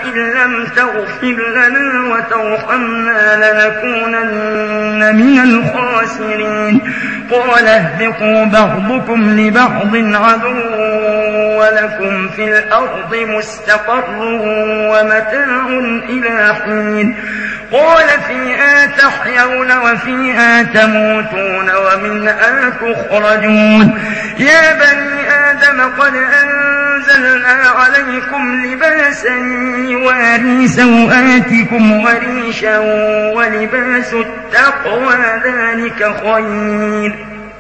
لئن لم تغفر لنا وترحمنا لنكونن من الخاسرين قال اهبطوا بعضكم لبعض عدو ولكم في الأرض مستقر ومتاع إلى حين قال فيها تحيون وفيها تموتون ومنها تخرجون يا بني آدم قد أنزلنا عليكم لباسا يواري سوآتكم وريشا ولباس التقوى ذلك خير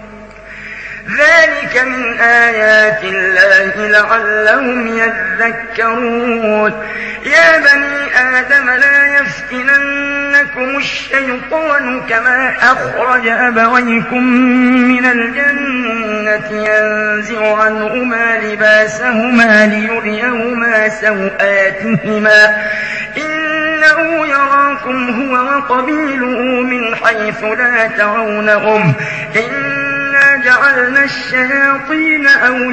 ذلك من آيات الله لعلهم يذكرون يا بني آدم لا يفتننكم الشيطان كما أخرج أبويكم من الجنة ينزع عنهما لباسهما ليريهما سوآتهما إنه يراكم هو وقبيله من حيث لا ترونهم إنا جعلنا الشياطين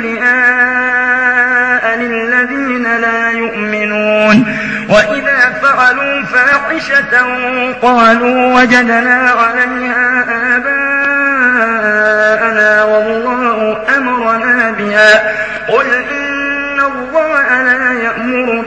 أولياء للذين لا يؤمنون وإذا فعلوا فاحشة قالوا وجدنا عليها آباءنا والله أمرنا بها قل إن الله لا يأمر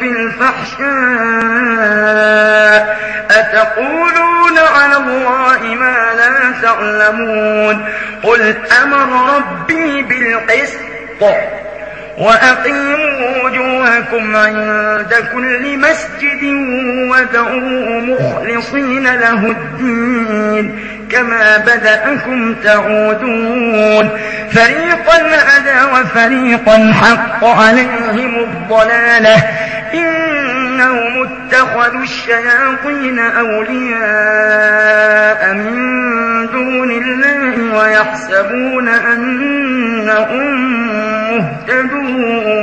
بالفحشاء أتقولون على الله ما لا تعلمون قل أمر ربي بالقسط وأقيموا وجوهكم عند كل مسجد وادعوه مخلصين له الدين كما بدأكم تعودون فريقا هدى وفريقا حق عليهم الضلالة إنهم اتخذوا الشياطين أولياء من دون الله ويحسبون أنهم مهتدون